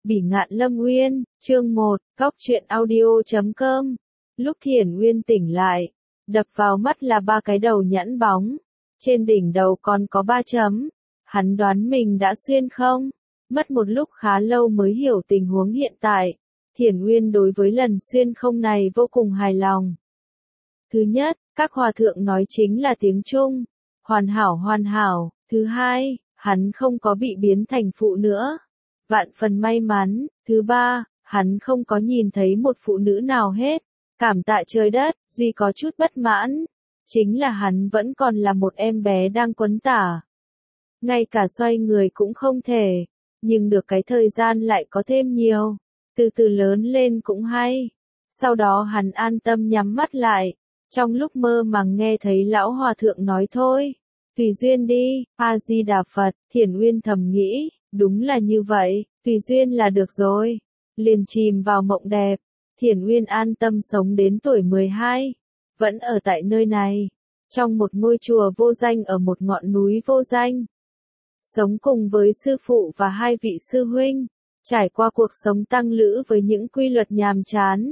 Bỉ ngạn Lâm Nguyên, chương 1, Góc truyện audio.com. Lúc Thiển Nguyên tỉnh lại, đập vào mắt là 3 cái đầu nhẵn bóng. Trên đỉnh đầu còn có 3 chấm. Hắn đoán mình đã xuyên không? Mất một lúc khá lâu mới hiểu tình huống hiện tại. Thiển Nguyên đối với lần xuyên không này vô cùng hài lòng. Thứ nhất, các hòa thượng nói chính là tiếng Trung. Hoàn hảo hoàn hảo. Thứ hai, hắn không có bị biến thành phụ nữa. Vạn phần may mắn. Thứ ba, hắn không có nhìn thấy một phụ nữ nào hết. Cảm tạ trời đất, duy có chút bất mãn. Chính là hắn vẫn còn là một em bé đang quấn tả. Ngay cả xoay người cũng không thể. Nhưng được cái thời gian lại có thêm nhiều. Từ từ lớn lên cũng hay. Sau đó hắn an tâm nhắm mắt lại. Trong lúc mơ màng nghe thấy lão hòa thượng nói thôi. Tùy duyên đi, A-di-đà Phật, Thiển Nguyên thầm nghĩ. Đúng là như vậy, tùy duyên là được rồi. Liền chìm vào mộng đẹp. Thiển Nguyên an tâm sống đến tuổi 12. Vẫn ở tại nơi này. Trong một ngôi chùa vô danh ở một ngọn núi vô danh. Sống cùng với sư phụ và 2 vị sư huynh. Trải qua cuộc sống tăng lữ với những quy luật nhàm chán.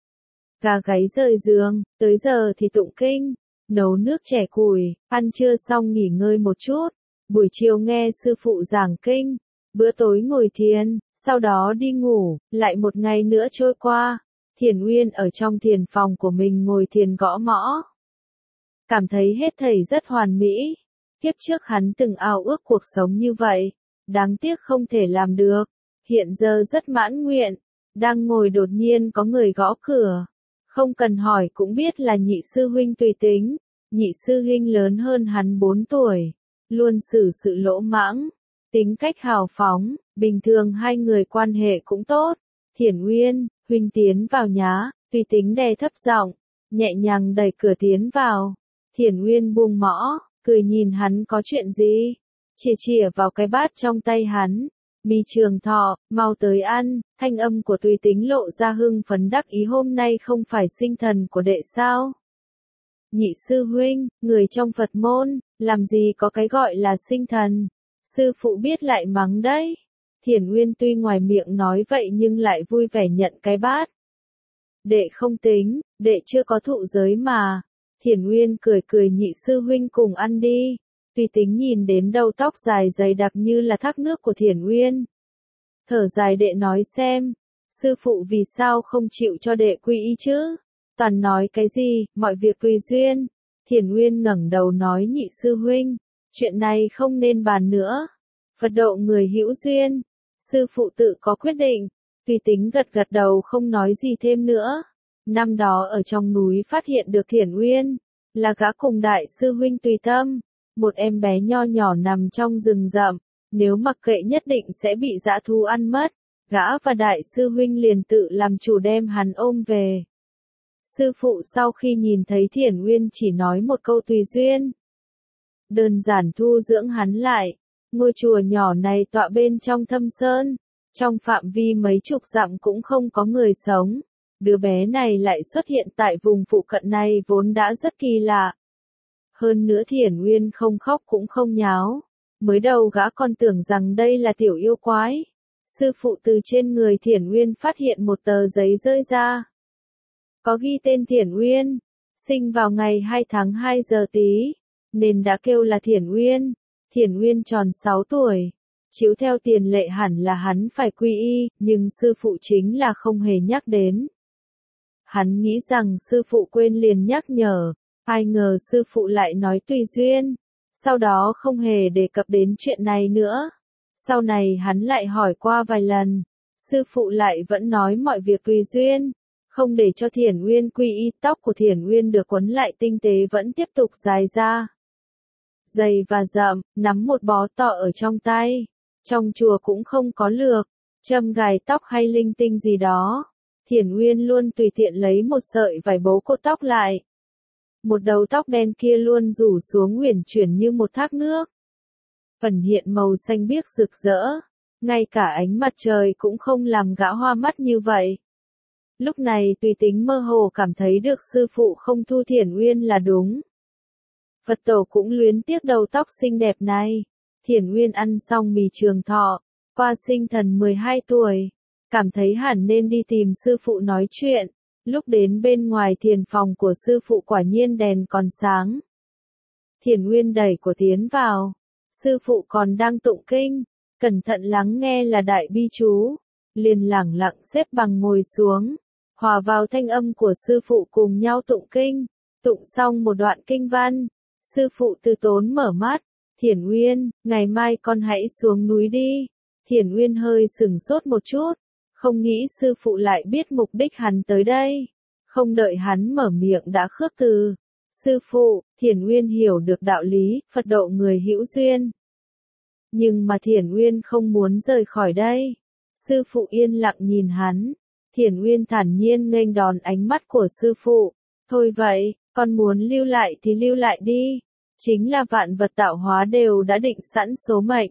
Gà gáy rời giường, tới giờ thì tụng kinh. Nấu nước chẻ củi, ăn trưa xong nghỉ ngơi một chút. Buổi chiều nghe sư phụ giảng kinh. Bữa tối ngồi thiền, sau đó đi ngủ, lại một ngày nữa trôi qua. Thiển Nguyên ở trong thiền phòng của mình ngồi thiền gõ mõ. Cảm thấy hết thảy rất hoàn mỹ. Kiếp trước hắn từng ao ước cuộc sống như vậy. Đáng tiếc không thể làm được. Hiện giờ rất mãn nguyện. Đang ngồi đột nhiên có người gõ cửa. Không cần hỏi cũng biết là nhị sư huynh Tùy Tính. Nhị sư huynh lớn hơn hắn 4 tuổi. Luôn xử sự lỗ mãng. Tính cách hào phóng, bình thường 2 người quan hệ cũng tốt. Thiển Nguyên, huynh tiến vào nhá. Tùy Tính đè thấp giọng, nhẹ nhàng đẩy cửa tiến vào. Thiển Nguyên buông mõ, cười nhìn hắn có chuyện gì. Chìa vào cái bát trong tay hắn. Mì Trường Thọ, mau tới ăn. Thanh âm của Tùy Tính lộ ra hưng phấn đắc ý, hôm nay không phải sinh thần của đệ sao? Nhị sư huynh, người trong Phật môn, làm gì có cái gọi là sinh thần. Sư phụ biết lại mắng đấy. Thiển Nguyên tuy ngoài miệng nói vậy nhưng lại vui vẻ nhận cái bát. Đệ không tính, đệ chưa có thụ giới mà. Thiển Nguyên cười cười, nhị sư huynh cùng ăn đi. Tùy Tính nhìn đến đầu tóc dài dày đặc như là thác nước của Thiển Nguyên. Thở dài đệ nói xem, sư phụ vì sao không chịu cho đệ quy y chứ? Toàn nói cái gì, mọi việc tùy duyên. Thiển Nguyên ngẩng đầu nói, nhị sư huynh, chuyện này không nên bàn nữa. Phật độ người hữu duyên. Sư phụ tự có quyết định. Tùy Tính gật gật đầu không nói gì thêm nữa. Năm đó ở trong núi phát hiện được Thiển Nguyên. Là gã cùng đại sư huynh Tùy Tâm. Một em bé nho nhỏ nằm trong rừng rậm. Nếu mặc kệ nhất định sẽ bị dã thú ăn mất. Gã và đại sư huynh liền tự làm chủ đem hắn ôm về. Sư phụ sau khi nhìn thấy Thiển Nguyên chỉ nói một câu tùy duyên. Đơn giản thu dưỡng hắn lại. Ngôi chùa nhỏ này tọa bên trong thâm sơn. Trong phạm vi mấy chục dặm cũng không có người sống. Đứa bé này lại xuất hiện tại vùng phụ cận này vốn đã rất kỳ lạ. Hơn nữa Thiển Nguyên không khóc cũng không nháo. Mới đầu gã còn tưởng rằng đây là tiểu yêu quái. Sư phụ từ trên người Thiển Nguyên phát hiện một tờ giấy rơi ra. Có ghi tên Thiển Nguyên. Sinh vào ngày 2 tháng 2 giờ Tý. Nên đã kêu là Thiển Nguyên. Thiển Nguyên tròn 6 tuổi. Chiếu theo tiền lệ hẳn là hắn phải quy y, nhưng sư phụ chính là không hề nhắc đến. Hắn nghĩ rằng sư phụ quên liền nhắc nhở. Ai ngờ sư phụ lại nói tùy duyên. Sau đó không hề đề cập đến chuyện này nữa. Sau này hắn lại hỏi qua vài lần. Sư phụ lại vẫn nói mọi việc tùy duyên. Không để cho Thiển Nguyên quy y, tóc của Thiển Nguyên được quấn lại tinh tế vẫn tiếp tục dài ra. Dày và rậm, nắm một bó to ở trong tay. Trong chùa cũng không có lược, châm gài tóc hay linh tinh gì đó. Thiển Nguyên luôn tùy tiện lấy một sợi vải bấu cột tóc lại. Một đầu tóc đen kia luôn rủ xuống uyển chuyển như một thác nước. Phần hiện màu xanh biếc rực rỡ. Ngay cả ánh mặt trời cũng không làm gã hoa mắt như vậy. Lúc này Tùy Tính mơ hồ cảm thấy được sư phụ không thu Thiển Nguyên là đúng. Phật tổ cũng luyến tiếc đầu tóc xinh đẹp này. Thiển Nguyên ăn xong mì Trường Thọ. Qua sinh thần 12 tuổi. cảm thấy hẳn nên đi tìm sư phụ nói chuyện. Lúc đến bên ngoài thiền phòng của sư phụ quả nhiên đèn còn sáng. Thiền Nguyên đẩy cửa tiến vào. Sư phụ còn đang tụng kinh, cẩn thận lắng nghe là đại bi chú. Liền lẳng lặng xếp bằng ngồi xuống, hòa vào thanh âm của sư phụ cùng nhau tụng kinh. Tụng xong một đoạn kinh văn, sư phụ từ tốn mở mắt. Thiền Nguyên, ngày mai con hãy xuống núi đi. Thiền Nguyên hơi sửng sốt một chút, không nghĩ sư phụ lại biết mục đích hắn tới đây. Không đợi hắn mở miệng đã khước từ. Sư phụ, Thiền Nguyên hiểu được đạo lý, Phật độ người hữu duyên. Nhưng mà Thiền Nguyên không muốn rời khỏi đây. Sư phụ yên lặng nhìn hắn. Thiền Nguyên thản nhiên nghênh đón ánh mắt của sư phụ. Thôi vậy, con muốn lưu lại thì lưu lại đi. Chính là vạn vật tạo hóa đều đã định sẵn số mệnh.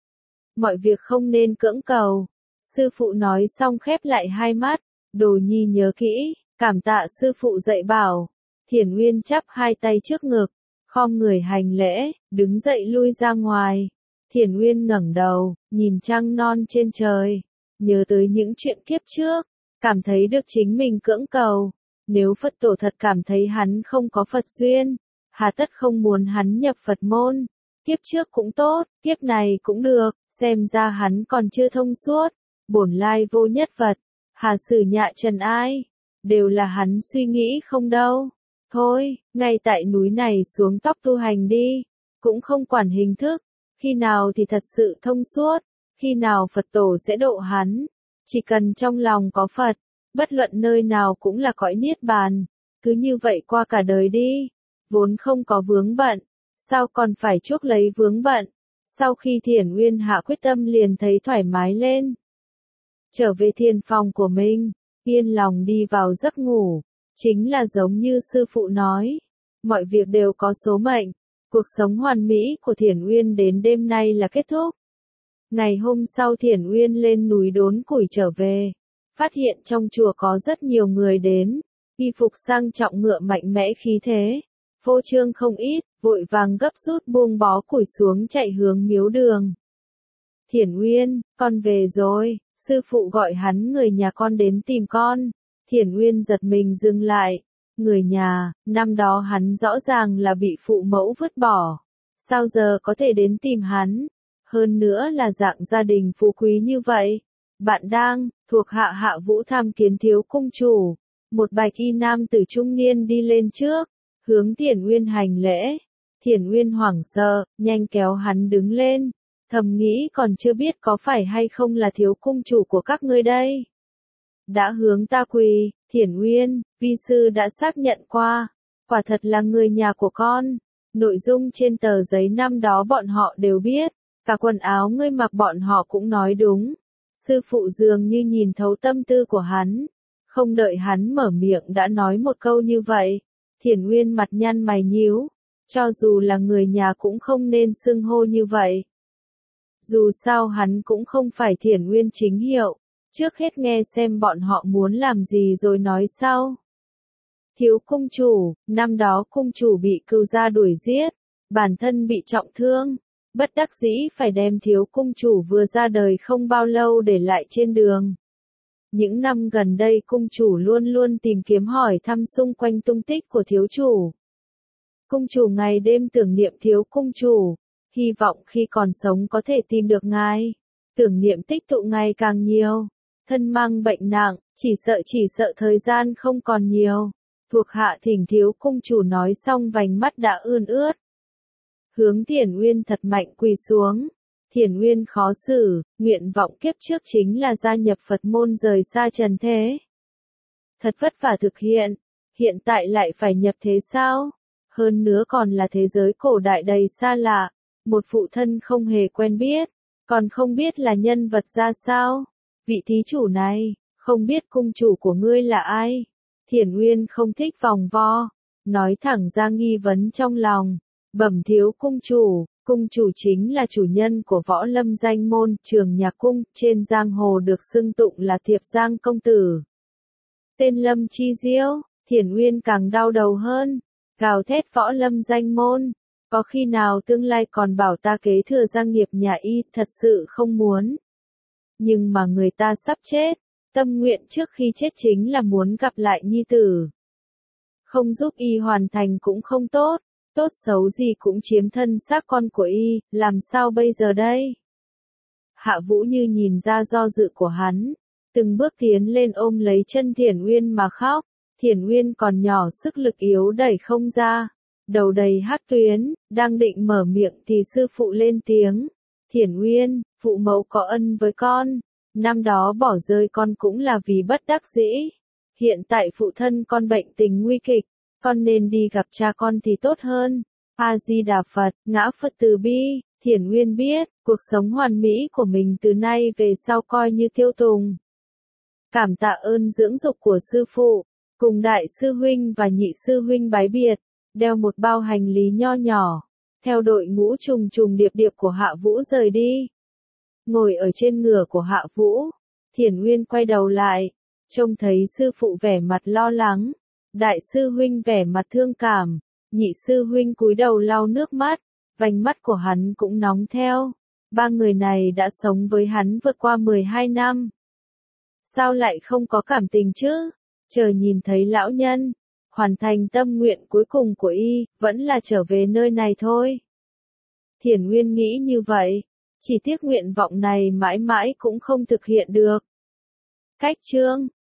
Mọi việc không nên cưỡng cầu. Sư phụ nói xong khép lại hai mắt. Đồ nhi nhớ kỹ, cảm tạ sư phụ dạy bảo. Thiền Nguyên chắp hai tay trước ngực, khom người hành lễ, đứng dậy lui ra ngoài. Thiền Nguyên ngẩng đầu, nhìn trăng non trên trời, nhớ tới những chuyện kiếp trước, cảm thấy được chính mình cưỡng cầu. Nếu Phật tổ thật cảm thấy hắn không có Phật duyên, hà tất không muốn hắn nhập Phật môn. Kiếp trước cũng tốt, kiếp này cũng được, xem ra hắn còn chưa thông suốt. Bổn lai vô nhất vật, hà sử nhạ trần ai, đều là hắn suy nghĩ không đâu. Thôi, ngay tại núi này xuống tóc tu hành đi, cũng không quản hình thức, khi nào thì thật sự thông suốt, khi nào Phật tổ sẽ độ hắn. Chỉ cần trong lòng có Phật, bất luận nơi nào cũng là cõi niết bàn, cứ như vậy qua cả đời đi, vốn không có vướng bận, sao còn phải chuốc lấy vướng bận. Sau khi Thiền Nguyên hạ quyết tâm liền thấy thoải mái lên. Trở về thiền phòng của mình, yên lòng đi vào giấc ngủ. Chính là giống như sư phụ nói, mọi việc đều có số mệnh, cuộc sống hoàn mỹ của Thiền Nguyên đến đêm nay là kết thúc. Ngày hôm sau Thiền Nguyên lên núi đốn củi trở về, phát hiện trong chùa có rất nhiều người đến, y phục sang trọng ngựa mạnh mẽ khí thế, phô trương không ít, vội vàng gấp rút buông bó củi xuống chạy hướng miếu đường. Thiền Nguyên, con về rồi, sư phụ gọi hắn người nhà con đến tìm con. Thiền Nguyên giật mình dừng lại. Người nhà, năm đó hắn rõ ràng là bị phụ mẫu vứt bỏ. Sao giờ có thể đến tìm hắn? Hơn nữa là dạng gia đình phú quý như vậy. Bạn đang, thuộc hạ Hạ Vũ tham kiến thiếu cung chủ. Một bạch y nam tử trung niên đi lên trước, hướng Thiền Nguyên hành lễ. Thiền Nguyên hoảng sợ, nhanh kéo hắn đứng lên. Thầm nghĩ còn chưa biết có phải hay không là thiếu cung chủ của các ngươi đây. Đã hướng ta quỳ, Thiền Nguyên, vi sư đã xác nhận qua, quả thật là người nhà của con. Nội dung trên tờ giấy năm đó bọn họ đều biết, cả quần áo ngươi mặc bọn họ cũng nói đúng. Sư phụ dường như nhìn thấu tâm tư của hắn, không đợi hắn mở miệng đã nói một câu như vậy. Thiền Nguyên mặt nhăn mày nhíu, cho dù là người nhà cũng không nên xưng hô như vậy. Dù sao hắn cũng không phải Thiền Nguyên chính hiệu. Trước hết nghe xem bọn họ muốn làm gì rồi nói sau. Thiếu cung chủ, năm đó cung chủ bị cừu gia đuổi giết, bản thân bị trọng thương, bất đắc dĩ phải đem thiếu cung chủ vừa ra đời không bao lâu để lại trên đường. Những năm gần đây cung chủ luôn luôn tìm kiếm hỏi thăm xung quanh tung tích của thiếu chủ. Cung chủ ngày đêm tưởng niệm thiếu cung chủ, hy vọng khi còn sống có thể tìm được ngài. Tưởng niệm tích tụ ngày càng nhiều. Thân mang bệnh nặng, chỉ sợ thời gian không còn nhiều. Thuộc hạ thỉnh thiếu cung chủ nói xong vành mắt đã ươn ướt. Hướng Thiền Nguyên thật mạnh quỳ xuống. Thiền Nguyên khó xử, nguyện vọng kiếp trước chính là gia nhập Phật môn rời xa trần thế. Thật vất vả thực hiện tại lại phải nhập thế sao? Hơn nữa còn là thế giới cổ đại đầy xa lạ, một phụ thân không hề quen biết, còn không biết là nhân vật ra sao. Vị thí chủ này, không biết cung chủ của ngươi là ai? Thiền Nguyên không thích vòng vo, nói thẳng ra nghi vấn trong lòng. Bẩm thiếu cung chủ chính là chủ nhân của võ lâm danh môn Trường Nhạc Cung, trên giang hồ được xưng tụng là Thiệp Giang công tử. Tên Lâm Chi Diêu, Thiền Nguyên càng đau đầu hơn, gào thét võ lâm danh môn. Có khi nào tương lai còn bảo ta kế thừa gia nghiệp nhà y, thật sự không muốn. Nhưng mà người ta sắp chết, Tâm nguyện trước khi chết chính là muốn gặp lại nhi tử. Không giúp y hoàn thành cũng không tốt, tốt xấu gì cũng chiếm thân xác con của y, làm sao bây giờ đây? Hạ Vũ Như nhìn ra do dự của hắn, từng bước tiến lên ôm lấy chân Thiển Uyên mà khóc. Thiển Uyên còn nhỏ sức lực yếu đẩy không ra, đầu đầy hắc tuyến, đang định mở miệng thì sư phụ lên tiếng. Thiển Uyên, phụ mẫu có ân với con, năm đó bỏ rơi con cũng là vì bất đắc dĩ. Hiện tại phụ thân con bệnh tình nguy kịch, con nên đi gặp cha con thì tốt hơn. A-di-đà Phật, ngã Phật từ bi. Thiển Uyên biết, cuộc sống hoàn mỹ của mình từ nay về sau coi như tiêu tùng. Cảm tạ ơn dưỡng dục của sư phụ, cùng đại sư huynh và nhị sư huynh bái biệt, đeo một bao hành lý nho nhỏ, theo đội ngũ trùng trùng điệp điệp của Hạ Vũ rời đi. Ngồi ở trên ngựa của Hạ Vũ, Thiển Uyên quay đầu lại, trông thấy sư phụ vẻ mặt lo lắng, đại sư huynh vẻ mặt thương cảm, nhị sư huynh cúi đầu lau nước mắt, vành mắt của hắn cũng nóng theo. Ba người này đã sống với hắn vượt qua 12 năm. Sao lại không có cảm tình chứ? Chờ nhìn thấy lão nhân, hoàn thành tâm nguyện cuối cùng của y, vẫn là trở về nơi này thôi. Thiển Uyên nghĩ như vậy, chỉ tiếc nguyện vọng này mãi mãi cũng không thực hiện được. Cách chương